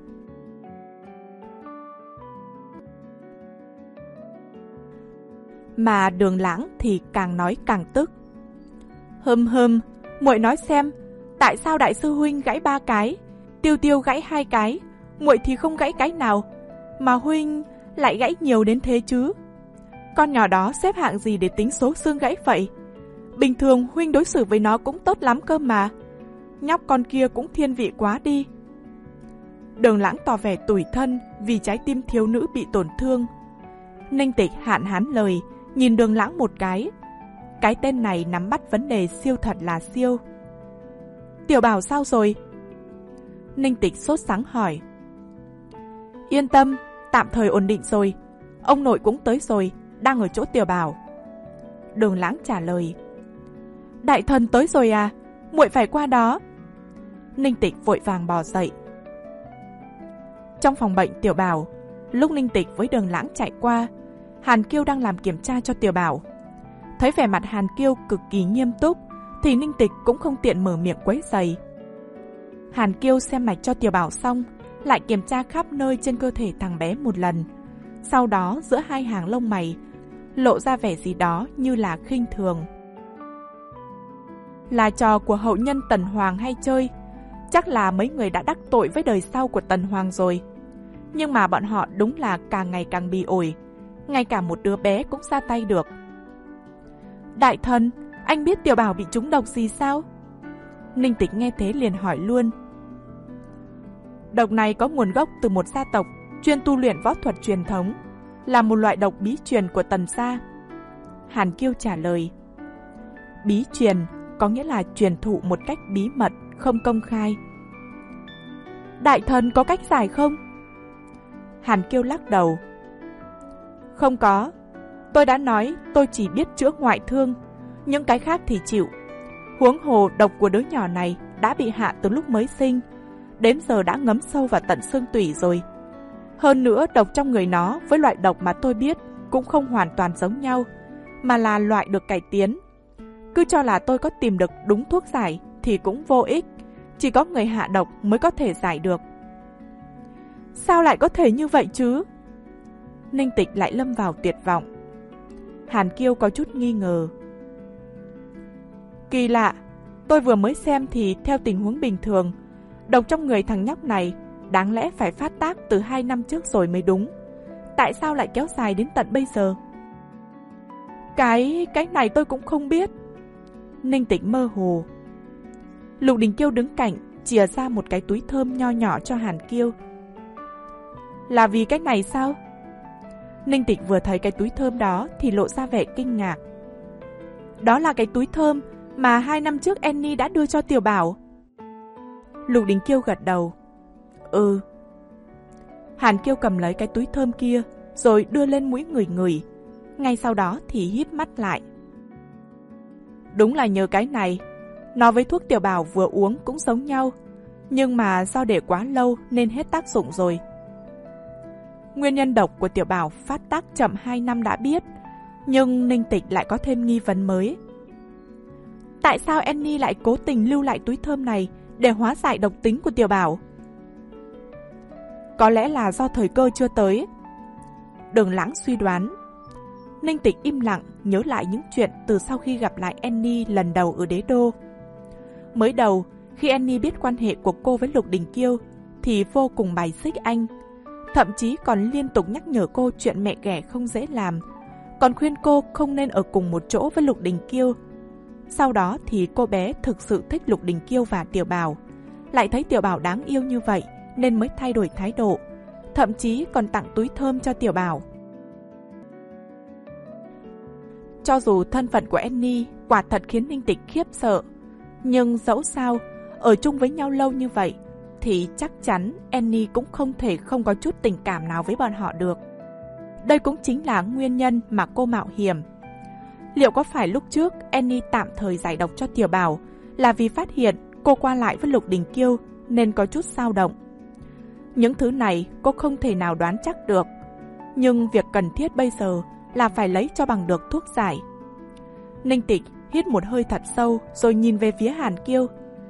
Mà Đường Lãng thì càng nói càng tức. Hừm hừm, muội nói xem, tại sao đại sư huynh gãy ba cái, Tiêu Tiêu gãy hai cái, muội thì không gãy cái nào, mà huynh lại gãy nhiều đến thế chứ? Con nhỏ đó xếp hạng gì để tính số xương gãy vậy? Bình thường huynh đối xử với nó cũng tốt lắm cơ mà. Nhóc con kia cũng thiên vị quá đi. Đường Lãng tỏ vẻ tủi thân vì trái tim thiếu nữ bị tổn thương. Ninh Tịch hạn hán lời, nhìn Đường Lãng một cái. Cái tên này nắm bắt vấn đề siêu thật là siêu. Tiểu Bảo sao rồi? Ninh Tịch sốt sắng hỏi. Yên tâm, tạm thời ổn định rồi. Ông nội cũng tới rồi, đang ở chỗ Tiểu Bảo. Đường Lãng trả lời. Đại thần tới rồi à? Muội phải qua đó. Ninh Tịch vội vàng bò dậy. Trong phòng bệnh Tiểu Bảo, lúc Ninh Tịch với Đường Lãng chạy qua, Hàn Kiêu đang làm kiểm tra cho Tiểu Bảo. Thấy vẻ mặt Hàn Kiêu cực kỳ nghiêm túc, thì Ninh Tịch cũng không tiện mở miệng quấy rầy. Hàn Kiêu xem mạch cho Tiểu Bảo xong, lại kiểm tra khắp nơi trên cơ thể thằng bé một lần. Sau đó giữa hai hàng lông mày lộ ra vẻ gì đó như là khinh thường. Là trò của hậu nhân Tần Hoàng hay chơi? Chắc là mấy người đã đắc tội với đời sau của Tần Hoàng rồi. Nhưng mà bọn họ đúng là càng ngày càng bị ổi, ngay cả một đứa bé cũng ra tay được. Đại thần, anh biết Tiểu Bảo bị trúng độc gì sao? Ninh Tịch nghe thế liền hỏi luôn. Độc này có nguồn gốc từ một gia tộc chuyên tu luyện võ thuật truyền thống, là một loại độc bí truyền của Tần gia. Hàn Kiêu trả lời. Bí truyền có nghĩa là truyền thụ một cách bí mật, không công khai. Đại thần có cách giải không? Hàn Kiêu lắc đầu. Không có. Tôi đã nói tôi chỉ biết chữa ngoại thương, những cái khác thì chịu. Huống hồ độc của đứa nhỏ này đã bị hạ từ lúc mới sinh, đến giờ đã ngấm sâu vào tận xương tủy rồi. Hơn nữa độc trong người nó với loại độc mà tôi biết cũng không hoàn toàn giống nhau, mà là loại được cải tiến. Cứ cho là tôi có tìm được đúng thuốc giải thì cũng vô ích, chỉ có người hạ độc mới có thể giải được. Sao lại có thể như vậy chứ? Ninh Tịch lại lâm vào tuyệt vọng. Hàn Kiêu có chút nghi ngờ. Kỳ lạ, tôi vừa mới xem thì theo tình huống bình thường, độc trong người thằng nhóc này đáng lẽ phải phát tác từ hai năm trước rồi mới đúng. Tại sao lại kéo dài đến tận bây giờ? Cái, cái này tôi cũng không biết. Ninh Tịch mơ hồ. Lục Đình Kiêu đứng cạnh, chìa ra một cái túi thơm nho nhỏ cho Hàn Kiêu. Là vì cái này sao? Ninh Tịch vừa thấy cái túi thơm đó thì lộ ra vẻ kinh ngạc. Đó là cái túi thơm mà hai năm trước Annie đã đưa cho Tiểu Bảo. Lục Đình Kiêu gật đầu. Ừ. Hàn Kiêu cầm lấy cái túi thơm kia rồi đưa lên mũi ngửi ngửi. Ngay sau đó thì híp mắt lại. Đúng là nhờ cái này. Nó với thuốc Tiểu Bảo vừa uống cũng giống nhau, nhưng mà do để quá lâu nên hết tác dụng rồi. Nguyên nhân độc của Tiểu Bảo phát tác chậm hai năm đã biết, nhưng Ninh Tịch lại có thêm nghi vấn mới. Tại sao Annie lại cố tình lưu lại túi thơm này để hóa giải độc tính của Tiểu Bảo? Có lẽ là do thời cơ chưa tới. Đường Lãng suy đoán. Ninh Tịch im lặng nhớ lại những chuyện từ sau khi gặp lại Annie lần đầu ở Đế Đô. Mới đầu, khi Annie biết quan hệ của cô với Lục Đình Kiêu thì vô cùng bài xích anh. Thậm chí còn liên tục nhắc nhở cô chuyện mẹ ghẻ không dễ làm, còn khuyên cô không nên ở cùng một chỗ với Lục Đình Kiêu. Sau đó thì cô bé thực sự thích Lục Đình Kiêu và Tiểu Bảo, lại thấy Tiểu Bảo đáng yêu như vậy nên mới thay đổi thái độ, thậm chí còn tặng túi thơm cho Tiểu Bảo. Cho dù thân phận của Annie quả thật khiến Ninh Tịch khiếp sợ, nhưng dẫu sao, ở chung với nhau lâu như vậy, thì chắc chắn Annie cũng không thể không có chút tình cảm nào với bọn họ được. Đây cũng chính là nguyên nhân mà cô mạo hiểm. Liệu có phải lúc trước Annie tạm thời giải độc cho Tiểu Bảo là vì phát hiện cô qua lại với Lục Đình Kiêu nên có chút dao động? Những thứ này cô không thể nào đoán chắc được, nhưng việc cần thiết bây giờ là phải lấy cho bằng được thuốc giải. Ninh Tịch hít một hơi thật sâu rồi nhìn về phía Hàn Kiêu.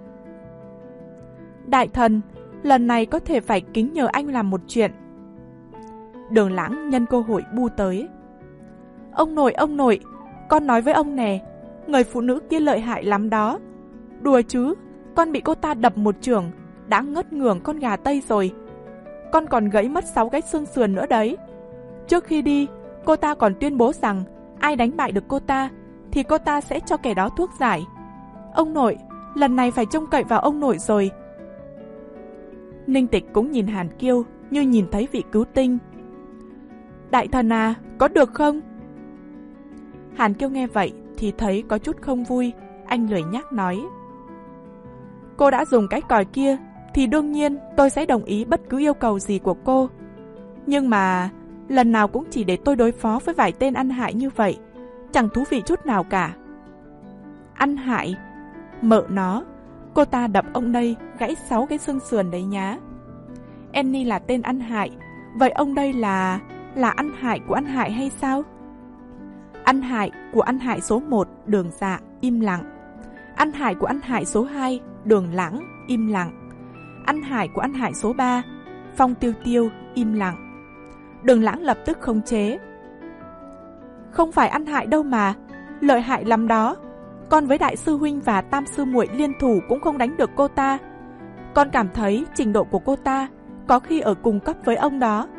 Đại thần, lần này có thể phải kính nhờ anh làm một chuyện. Đường Lãng nhân cơ hội bu tới. Ông nội, ông nội, con nói với ông nè, người phụ nữ kia lợi hại lắm đó. Đùa chứ, con bị cô ta đập một chưởng, đã ngất ngưởng con gà Tây rồi. Con còn gãy mất sáu cái xương sườn nữa đấy. Trước khi đi, cô ta còn tuyên bố rằng ai đánh bại được cô ta thì cô ta sẽ cho kẻ đó thuốc giải. Ông nội, lần này phải trông cậy vào ông nội rồi. Ninh Tịch cũng nhìn Hàn Kiêu như nhìn thấy vị cứu tinh. Đại thần à, có được không? Hàn Kiêu nghe vậy thì thấy có chút không vui, anh lười nhác nói. Cô đã dùng cái còi kia thì đương nhiên tôi sẽ đồng ý bất cứ yêu cầu gì của cô. Nhưng mà lần nào cũng chỉ để tôi đối phó với vài tên ăn hại như vậy, chẳng thú vị chút nào cả. Ăn hại? Mợ nó, cô ta đập ông đây gãy sáu cái xương sườn đấy nhá. Annie là tên ăn hại, vậy ông đây là... là ăn hại của ăn hại hay sao? Ăn hại của ăn hại số một, Đường Dạ, im lặng. Ăn hại của ăn hại số hai, Đường Lãng, im lặng. Ăn hại của ăn hại số ba, Phong Tiêu Tiêu, im lặng. Đường Lãng lập tức khống chế. Không phải ăn hại đâu mà, lợi hại lắm đó. Con với đại sư huynh và tam sư muội liên thủ cũng không đánh được cô ta. Con cảm thấy trình độ của cô ta có khi ở cùng cấp với ông đó.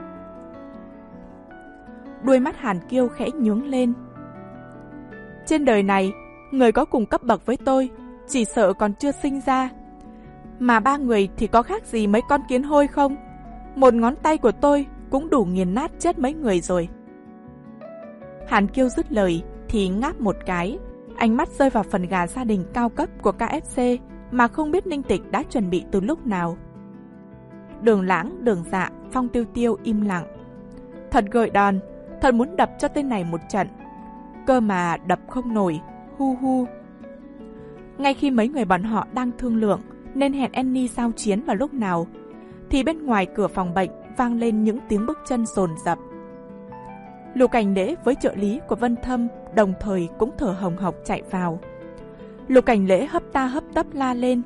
Đuôi mắt Hàn Kiêu khẽ nhướng lên. Trên đời này, người có cùng cấp bậc với tôi chỉ sợ còn chưa sinh ra. Mà ba người thì có khác gì mấy con kiến hôi không? Một ngón tay của tôi cũng đủ nghiền nát chết mấy người rồi. Hàn Kiêu dứt lời thì ngáp một cái, ánh mắt rơi vào phần gà gia đình cao cấp của ca ép xê mà không biết Ninh Tịch đã chuẩn bị từ lúc nào. Đường Lãng, Đường Dạ, Phong Tiêu Tiêu im lặng. Thật gợi đòn, thật muốn đập cho tên này một trận. Cơ mà đập không nổi, hu hu. Ngay khi mấy người bọn họ đang thương lượng nên hẹn Annie giao chiến vào lúc nào, thì bên ngoài cửa phòng bệnh vang lên những tiếng bước chân dồn dập. Lục Cảnh Lễ với trợ lý của Vân Thâm đồng thời cũng thở hồng hộc chạy vào. Lục Cảnh Lễ hấp ta hấp tấp la lên.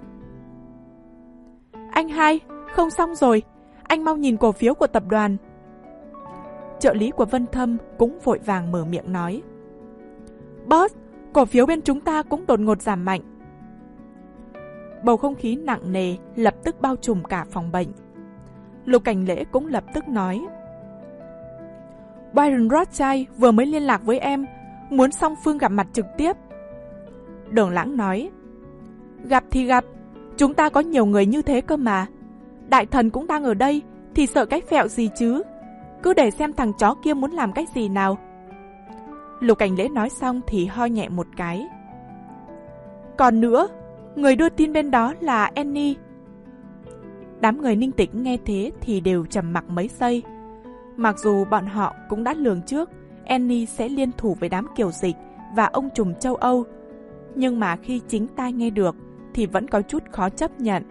Anh hai, không xong rồi, anh mau nhìn cổ phiếu của tập đoàn. Trợ lý của Vân Thâm cũng vội vàng mở miệng nói. Boss, cổ phiếu bên chúng ta cũng đột ngột giảm mạnh. Bầu không khí nặng nề lập tức bao trùm cả phòng bệnh. Lục Cảnh Lễ cũng lập tức nói. Byron Rothschild vừa mới liên lạc với em, muốn song phương gặp mặt trực tiếp. Đường Lãng nói, gặp thì gặp, chúng ta có nhiều người như thế cơ mà. Đại thần cũng đang ở đây, thì sợ cái phẹo gì chứ. Cứ để xem thằng chó kia muốn làm cái gì nào. Lục Cảnh Lễ nói xong thì ho nhẹ một cái. Còn nữa, người đưa tin bên đó là Annie. Đám người Ninh Tịch nghe thế thì đều trầm mặc mấy giây. Mặc dù bọn họ cũng đã lường trước Annie sẽ liên thủ với đám Kiều Dịch và ông trùm châu Âu, nhưng mà khi chính tai nghe được thì vẫn có chút khó chấp nhận.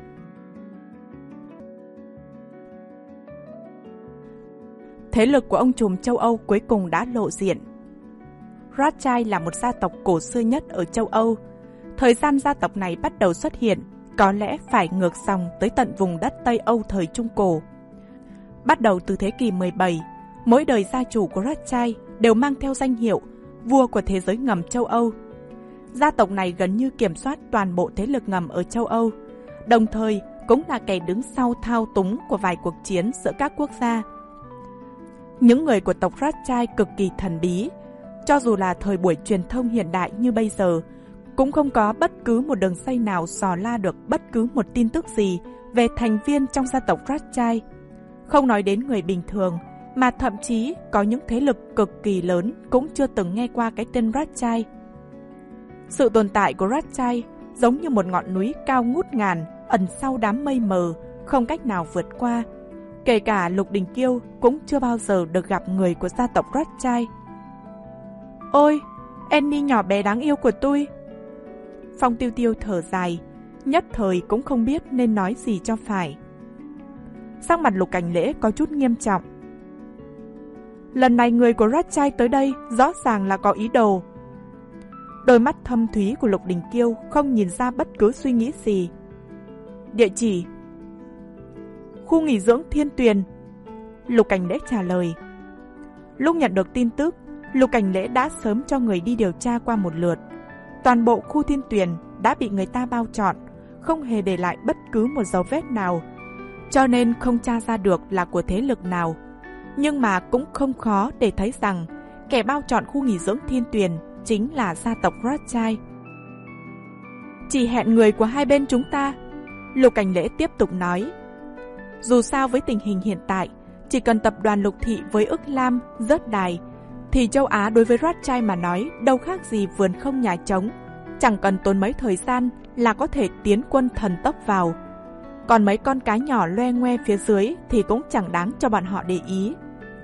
Thế lực của ông trùm châu Âu cuối cùng đã lộ diện. Rothschild là một gia tộc cổ xưa nhất ở châu Âu. Thời gian gia tộc này bắt đầu xuất hiện có lẽ phải ngược dòng tới tận vùng đất Tây Âu thời Trung Cổ. Bắt đầu từ thế kỷ mười bảy, mỗi đời gia chủ của Rothschild đều mang theo danh hiệu vua của thế giới ngầm châu Âu. Gia tộc này gần như kiểm soát toàn bộ thế lực ngầm ở châu Âu, đồng thời cũng là kẻ đứng sau thao túng của vài cuộc chiến giữa các quốc gia. Những người của tộc Rothschild cực kỳ thần bí, cho dù là thời buổi truyền thông hiện đại như bây giờ, cũng không có bất cứ một đường dây nào dò la được bất cứ một tin tức gì về thành viên trong gia tộc Rothschild. Không nói đến người bình thường, mà thậm chí có những thế lực cực kỳ lớn cũng chưa từng nghe qua cái tên Rothschild. Sự tồn tại của Rothschild giống như một ngọn núi cao ngút ngàn, ẩn sau đám mây mờ, không cách nào vượt qua. Kể cả Lục Đình Kiêu cũng chưa bao giờ được gặp người của gia tộc Rothschild. Ôi, Annie nhỏ bé đáng yêu của tôi. Phong Tiêu Tiêu thở dài, nhất thời cũng không biết nên nói gì cho phải. Sắc mặt Lục Cảnh Lễ có chút nghiêm trọng. Lần này người của Rothschild tới đây rõ ràng là có ý đồ. Đôi mắt thâm thúy của Lục Đình Kiêu không nhìn ra bất cứ suy nghĩ gì. Địa chỉ: khu nghỉ dưỡng Thiên Tuyền. Lục Cảnh Lễ trả lời. Lúc nhận được tin tức, Lục Cảnh Lễ đã sớm cho người đi điều tra qua một lượt. Toàn bộ khu Thiên Tuyền đã bị người ta bao trọn, không hề để lại bất cứ một dấu vết nào, cho nên không tra ra được là của thế lực nào. Nhưng mà cũng không khó để thấy rằng kẻ bao trọn khu nghỉ dưỡng Thiên Tuyền chính là gia tộc Rothschild. Chỉ hẹn người của hai bên chúng ta, Lục Cảnh Lễ tiếp tục nói. Dù sao với tình hình hiện tại, chỉ cần tập đoàn Lục Thị với Ức Lam rớt đài, thì châu Á đối với Rothschild mà nói đâu khác gì vườn không nhà trống, chẳng cần tốn mấy thời gian là có thể tiến quân thần tốc vào. Còn mấy con cá nhỏ loe ngoe phía dưới thì cũng chẳng đáng cho bọn họ để ý.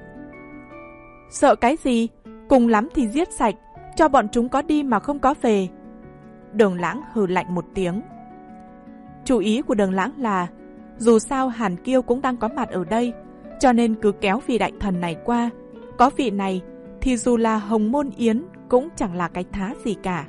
Sợ cái gì? Cùng lắm thì giết sạch, cho bọn chúng có đi mà không có về. Đường Lãng hừ lạnh một tiếng. Chủ ý của Đường Lãng là dù sao Hàn Kiêu cũng đang có mặt ở đây, cho nên cứ kéo vị đại thần này qua. Có vị này thì dù là Hồng Môn Yến cũng chẳng là cái thá gì cả.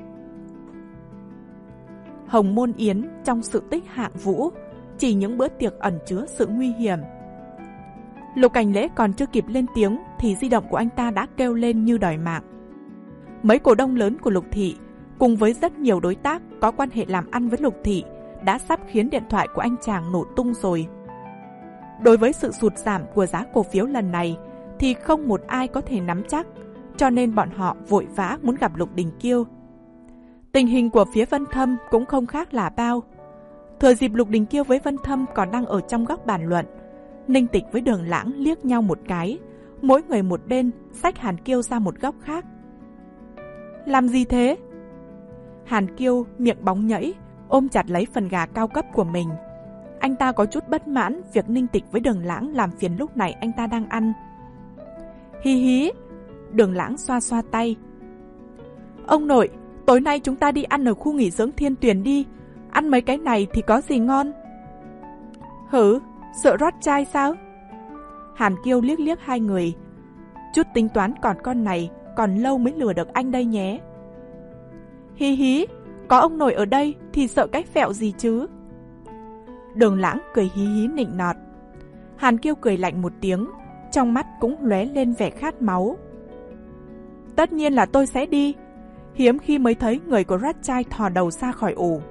Hồng Môn Yến trong sự tích hạng vũ, chỉ những bữa tiệc ẩn chứa sự nguy hiểm. Lục Cảnh Lễ còn chưa kịp lên tiếng thì di động của anh ta đã kêu lên như đòi mạng. Mấy cổ đông lớn của Lục Thị cùng với rất nhiều đối tác có quan hệ làm ăn với Lục Thị đã sắp khiến điện thoại của anh chàng nổ tung rồi. Đối với sự sụt giảm của giá cổ phiếu lần này thì không một ai có thể nắm chắc, cho nên bọn họ vội vã muốn gặp Lục Đình Kiêu. Tình hình của phía Vân Thâm cũng không khác là bao. Thừa dịp Lục Đình Kiêu với Vân Thâm còn đang ở trong góc bàn luận, Ninh Tịch với Đường Lãng liếc nhau một cái, mỗi người một bên xách Hàn Kiêu ra một góc khác. Làm gì thế? Hàn Kiêu miệng bóng nhẫy, ôm chặt lấy phần gà cao cấp của mình. Anh ta có chút bất mãn việc Ninh Tịch với Đường Lãng làm phiền lúc này anh ta đang ăn. Hi hí, Đường Lãng xoa xoa tay. Ông nội, tối nay chúng ta đi ăn ở khu nghỉ dưỡng Thiên Tuyền đi. Ăn mấy cái này thì có gì ngon? Hử, sợ Rothschild sao? Hàn Kiêu liếc liếc hai người. Chút tính toán còn con này, còn lâu mới lừa được anh đây nhé. Hi hí, có ông nội ở đây thì sợ cái phẹo gì chứ? Đường Lãng cười hí hí nịnh nọt. Hàn Kiêu cười lạnh một tiếng, trong mắt cũng lóe lên vẻ khát máu. Tất nhiên là tôi sẽ đi. Hiếm khi mới thấy người của Rothschild thò đầu ra khỏi ổ.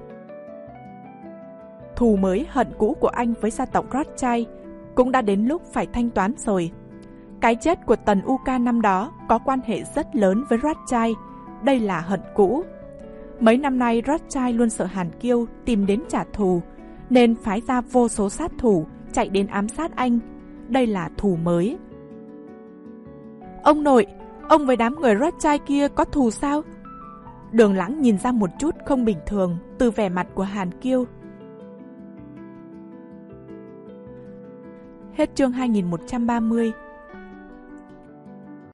Thù mới hận cũ của anh với gia tộc Rothschild cũng đã đến lúc phải thanh toán rồi. Cái chết của Tần U Ca năm đó có quan hệ rất lớn với Rothschild, đây là hận cũ. Mấy năm nay Rothschild luôn sợ Hàn Kiêu tìm đến trả thù, nên phái ra vô số sát thủ chạy đến ám sát anh. Đây là thù mới. Ông nội, ông với đám người Rothschild kia có thù sao? Đường Lãng nhìn ra một chút không bình thường từ vẻ mặt của Hàn Kiêu. Hết chương hai nghìn một trăm ba mươi.